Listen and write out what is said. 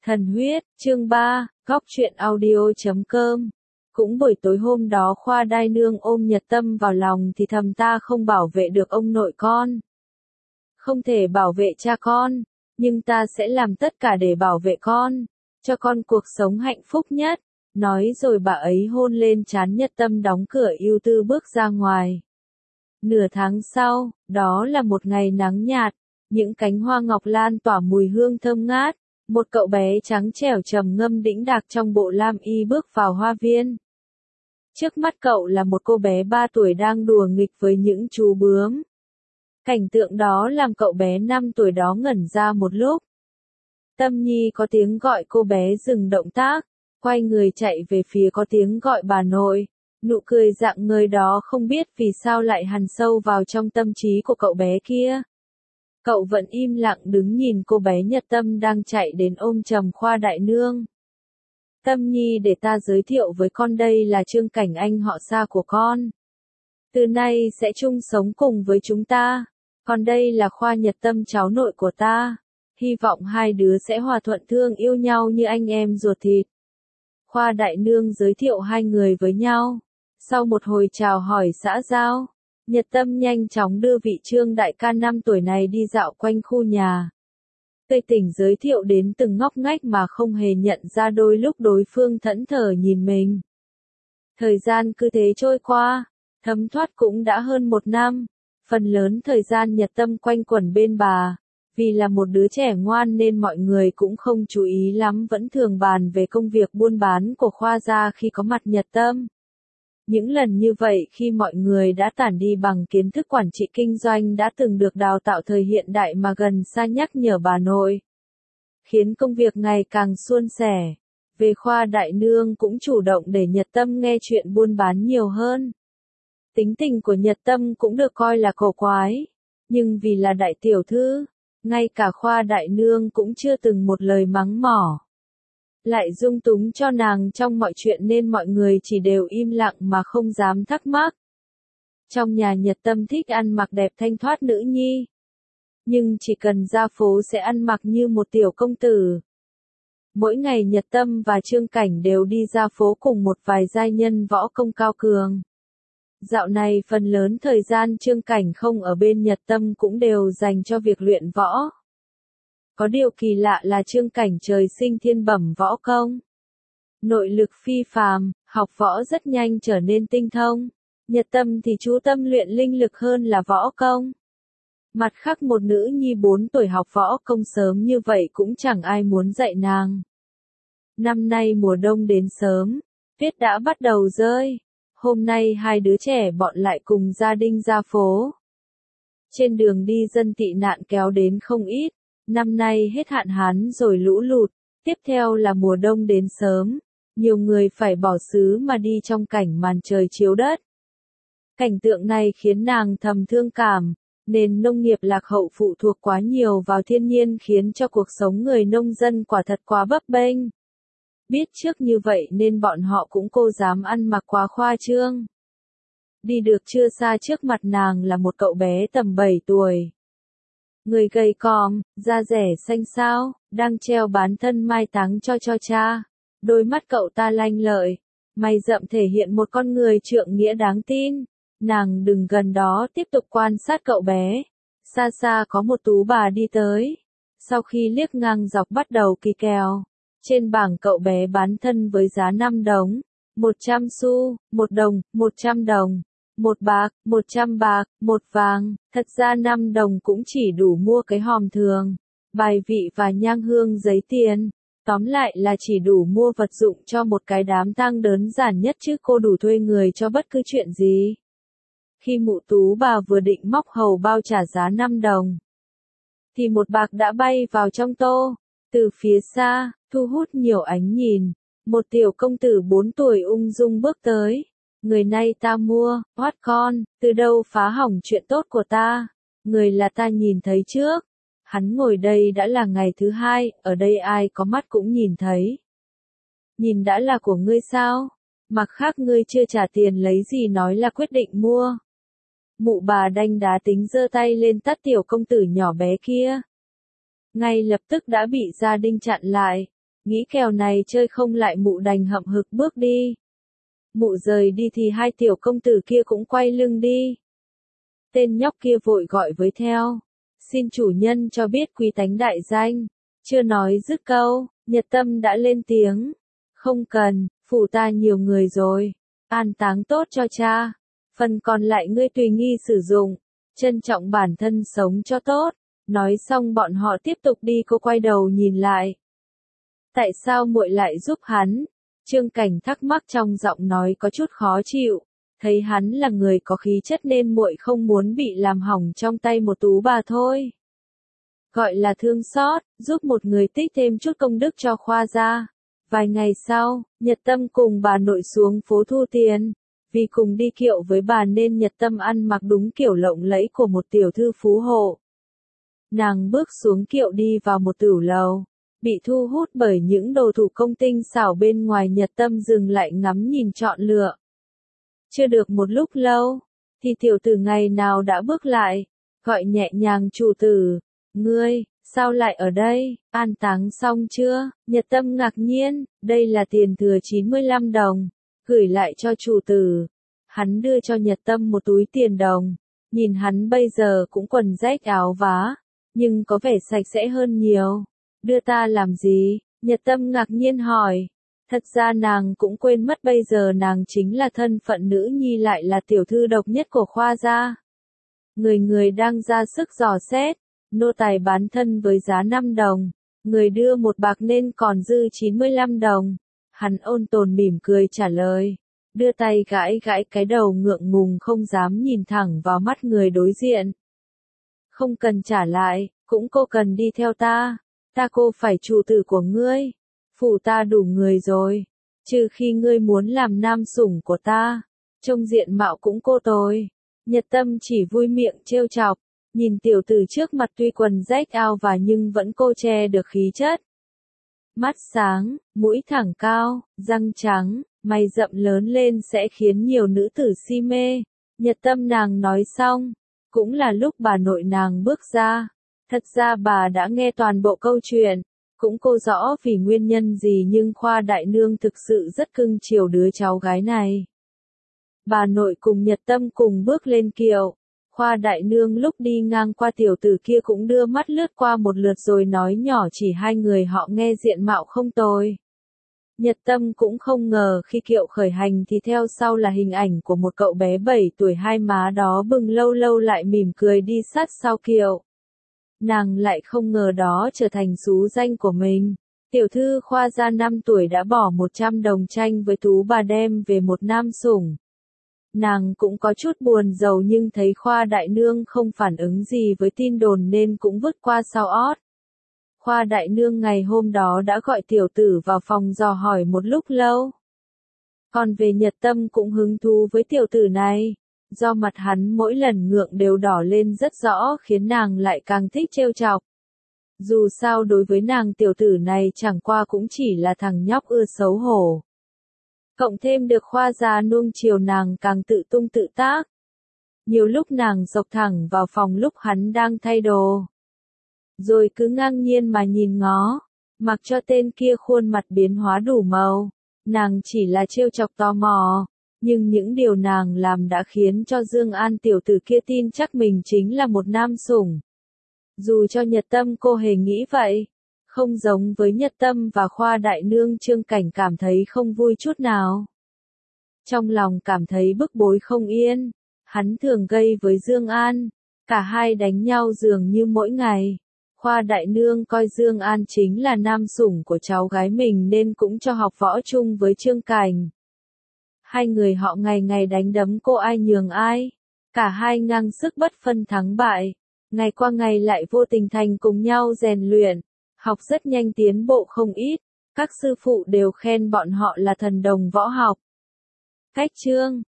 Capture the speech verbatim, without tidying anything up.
Thần huyết, chương ba, góc truyện audio chấm com. Cũng buổi tối hôm đó Khoa Đai Nương ôm Nhật Tâm vào lòng thì thầm ta không bảo vệ được ông nội con. Không thể bảo vệ cha con, nhưng ta sẽ làm tất cả để bảo vệ con, cho con cuộc sống hạnh phúc nhất. Nói rồi bà ấy hôn lên trán Nhật Tâm, đóng cửa ưu tư bước ra ngoài. Nửa tháng sau, đó là một ngày nắng nhạt, những cánh hoa ngọc lan tỏa mùi hương thơm ngát. Một cậu bé trắng trẻo trầm ngâm đĩnh đạc trong bộ lam y bước vào hoa viên. Trước mắt cậu là một cô bé ba tuổi đang đùa nghịch với những chú bướm. Cảnh tượng đó làm cậu bé năm tuổi đó ngẩn ra một lúc. Tâm Nhi có tiếng gọi cô bé dừng động tác, quay người chạy về phía có tiếng gọi bà nội. Nụ cười rạng ngời đó không biết vì sao lại hằn sâu vào trong tâm trí của cậu bé kia. Cậu vẫn im lặng đứng nhìn cô bé Nhật Tâm đang chạy đến ôm chầm Khoa Đại Nương. Tâm Nhi, để ta giới thiệu với con, đây là Trương Cảnh, anh họ xa của con. Từ nay sẽ chung sống cùng với chúng ta. Còn đây là Khoa Nhật Tâm, cháu nội của ta. Hy vọng hai đứa sẽ hòa thuận thương yêu nhau như anh em ruột thịt. Khoa Đại Nương giới thiệu hai người với nhau. Sau một hồi chào hỏi xã giao, Nhật Tâm nhanh chóng đưa vị Trương đại ca năm tuổi này đi dạo quanh khu nhà. Tươi tỉnh giới thiệu đến từng ngóc ngách mà không hề nhận ra đôi lúc đối phương thẫn thờ nhìn mình. Thời gian cứ thế trôi qua, thấm thoát cũng đã hơn một năm. Phần lớn thời gian Nhật Tâm quanh quẩn bên bà. Vì là một đứa trẻ ngoan nên mọi người cũng không chú ý lắm, vẫn thường bàn về công việc buôn bán của Khoa gia khi có mặt Nhật Tâm. Những lần như vậy khi mọi người đã tản đi bằng kiến thức quản trị kinh doanh đã từng được đào tạo thời hiện đại mà gần xa nhắc nhở bà nội, khiến công việc ngày càng suôn sẻ. Về Khoa Đại Nương cũng chủ động để Nhật Tâm nghe chuyện buôn bán nhiều hơn. Tính tình của Nhật Tâm cũng được coi là cổ quái, nhưng vì là đại tiểu thư, ngay cả Khoa Đại Nương cũng chưa từng một lời mắng mỏ, lại dung túng cho nàng trong mọi chuyện nên mọi người chỉ đều im lặng mà không dám thắc mắc. Trong nhà Nhật Tâm thích ăn mặc đẹp thanh thoát nữ nhi, nhưng chỉ cần ra phố sẽ ăn mặc như một tiểu công tử. Mỗi ngày Nhật Tâm và Trương Cảnh đều đi ra phố cùng một vài giai nhân võ công cao cường. Dạo này phần lớn thời gian Trương Cảnh không ở bên Nhật Tâm cũng đều dành cho việc luyện võ. Có điều kỳ lạ là Trương Cảnh trời sinh thiên bẩm võ công. Nội lực phi phàm, học võ rất nhanh trở nên tinh thông. Nhật Tâm thì chú tâm luyện linh lực hơn là võ công. Mặt khác một nữ nhi bốn tuổi học võ công sớm như vậy cũng chẳng ai muốn dạy nàng. Năm nay mùa đông đến sớm, tuyết đã bắt đầu rơi. Hôm nay hai đứa trẻ bọn lại cùng gia đình ra phố. Trên đường đi dân tị nạn kéo đến không ít. Năm nay hết hạn hán rồi lũ lụt, tiếp theo là mùa đông đến sớm, nhiều người phải bỏ xứ mà đi trong cảnh màn trời chiếu đất. Cảnh tượng này khiến nàng thầm thương cảm, nền nông nghiệp lạc hậu phụ thuộc quá nhiều vào thiên nhiên khiến cho cuộc sống người nông dân quả thật quá bấp bênh. Biết trước như vậy nên bọn họ cũng cố dám ăn mặc quá khoa trương. Đi được chưa xa trước mặt nàng là một cậu bé tầm bảy tuổi. Người gầy còm, da rẻ xanh xao, đang treo bán thân mai táng cho cho cha. Đôi mắt cậu ta lanh lợi, mày rậm thể hiện một con người trượng nghĩa đáng tin. Nàng đừng gần đó tiếp tục quan sát cậu bé. Xa xa có một tú bà đi tới. Sau khi liếc ngang dọc bắt đầu kỳ kèo. Trên bảng cậu bé bán thân với giá năm đồng, một trăm xu, một đồng, một trăm đồng. Một bạc, một trăm bạc, một vàng, thật ra năm đồng cũng chỉ đủ mua cái hòm thường, bài vị và nhang hương giấy tiền. Tóm lại là chỉ đủ mua vật dụng cho một cái đám tang đơn giản nhất chứ cô đủ thuê người cho bất cứ chuyện gì. Khi mụ tú bà vừa định móc hầu bao trả giá năm đồng, thì một bạc đã bay vào trong tô. Từ phía xa, thu hút nhiều ánh nhìn, một tiểu công tử bốn tuổi ung dung bước tới. Người này ta mua, hoát con, từ đâu phá hỏng chuyện tốt của ta. Người là ta nhìn thấy trước. Hắn ngồi đây đã là ngày thứ hai, ở đây ai có mắt cũng nhìn thấy. Nhìn đã là của ngươi sao? Mặc khác ngươi chưa trả tiền lấy gì nói là quyết định mua. Mụ bà đanh đá tính giơ tay lên tát tiểu công tử nhỏ bé kia. Ngay lập tức đã bị gia đình chặn lại. Nghĩ kèo này chơi không lại mụ đành hậm hực bước đi. Mụ rời đi thì hai tiểu công tử kia cũng quay lưng đi. Tên nhóc kia vội gọi với theo. Xin chủ nhân cho biết quý tánh đại danh. Chưa nói dứt câu, Nhật Tâm đã lên tiếng. Không cần, phủ ta nhiều người rồi. An táng tốt cho cha. Phần còn lại ngươi tùy nghi sử dụng. Trân trọng bản thân sống cho tốt. Nói xong bọn họ tiếp tục đi, cô quay đầu nhìn lại. Tại sao muội lại giúp hắn? Trương Cảnh thắc mắc, trong giọng nói có chút khó chịu. Thấy hắn là người có khí chất nên muội không muốn bị làm hỏng trong tay một tú bà thôi. Gọi là thương xót, giúp một người tích thêm chút công đức cho Khoa gia. Vài ngày sau, Nhật Tâm cùng bà nội xuống phố thu tiền. Vì cùng đi kiệu với bà nên Nhật Tâm ăn mặc đúng kiểu lộng lẫy của một tiểu thư phú hộ. Nàng bước xuống kiệu đi vào một tửu lầu. Bị thu hút bởi những đồ thủ công tinh xảo bên ngoài, Nhật Tâm dừng lại ngắm nhìn chọn lựa. Chưa được một lúc lâu, thì tiểu tử ngày nào đã bước lại, gọi nhẹ nhàng, chủ tử, ngươi, sao lại ở đây, an táng xong chưa? Nhật Tâm ngạc nhiên, đây là tiền thừa chín mươi lăm đồng, gửi lại cho chủ tử. Hắn đưa cho Nhật Tâm một túi tiền đồng, nhìn hắn bây giờ cũng quần rách áo vá, nhưng có vẻ sạch sẽ hơn nhiều. Đưa ta làm gì? Nhật Tâm ngạc nhiên hỏi. Thật ra nàng cũng quên mất bây giờ nàng chính là thân phận nữ nhi, lại là tiểu thư độc nhất của Khoa gia. Người người đang ra sức dò xét, nô tài bán thân với giá năm đồng, người đưa một bạc nên còn dư chín mươi lăm đồng. Hắn ôn tồn mỉm cười trả lời, đưa tay gãi gãi cái đầu ngượng ngùng không dám nhìn thẳng vào mắt người đối diện. Không cần trả lại, cũng cô cần đi theo ta. Ta cô phải chủ tử của ngươi. Phủ ta đủ người rồi. Trừ khi ngươi muốn làm nam sủng của ta. Trông diện mạo cũng cô tồi. Nhật Tâm chỉ vui miệng trêu chọc. Nhìn tiểu tử trước mặt tuy quần rách áo và nhưng vẫn cô che được khí chất. Mắt sáng, mũi thẳng cao, răng trắng, mày rậm lớn lên sẽ khiến nhiều nữ tử si mê. Nhật Tâm nàng nói xong. Cũng là lúc bà nội nàng bước ra. Thật ra bà đã nghe toàn bộ câu chuyện, cũng cô rõ vì nguyên nhân gì nhưng Khoa đại nương thực sự rất cưng chiều đứa cháu gái này. Bà nội cùng Nhật Tâm cùng bước lên kiệu, Khoa đại nương lúc đi ngang qua tiểu tử kia cũng đưa mắt lướt qua một lượt rồi nói nhỏ, chỉ hai người họ nghe diện mạo không tồi. Nhật Tâm cũng không ngờ khi kiệu khởi hành thì theo sau là hình ảnh của một cậu bé bảy tuổi, hai má đó bừng lâu lâu lại mỉm cười đi sát sau kiệu. Nàng lại không ngờ đó trở thành xú danh của mình. Tiểu thư Khoa gia năm tuổi đã bỏ một trăm đồng tranh với tú bà đem về một nam sủng. Nàng cũng có chút buồn rầu nhưng thấy Khoa đại nương không phản ứng gì với tin đồn nên cũng vứt qua sau ót. Khoa đại nương ngày hôm đó đã gọi tiểu tử vào phòng dò hỏi một lúc lâu. Còn về Nhật Tâm cũng hứng thú với tiểu tử này. Do mặt hắn mỗi lần ngượng đều đỏ lên rất rõ khiến nàng lại càng thích trêu chọc. Dù sao đối với nàng tiểu tử này chẳng qua cũng chỉ là thằng nhóc ưa xấu hổ. Cộng thêm được Khoa gia nuông chiều nàng càng tự tung tự tác. Nhiều lúc nàng dộc thẳng vào phòng lúc hắn đang thay đồ. Rồi cứ ngang nhiên mà nhìn ngó, mặc cho tên kia khuôn mặt biến hóa đủ màu. Nàng chỉ là trêu chọc tò mò. Nhưng những điều nàng làm đã khiến cho Dương An tiểu tử kia tin chắc mình chính là một nam sủng. Dù cho Nhật Tâm cô hề nghĩ vậy, không giống với Nhật Tâm và Khoa đại nương, Trương Cảnh cảm thấy không vui chút nào. Trong lòng cảm thấy bức bối không yên, hắn thường gây với Dương An, cả hai đánh nhau dường như mỗi ngày. Khoa đại nương coi Dương An chính là nam sủng của cháu gái mình nên cũng cho học võ chung với Trương Cảnh. Hai người họ ngày ngày đánh đấm cô ai nhường ai. Cả hai ngang sức bất phân thắng bại. Ngày qua ngày lại vô tình thành cùng nhau rèn luyện. Học rất nhanh, tiến bộ không ít. Các sư phụ đều khen bọn họ là thần đồng võ học. Cách chương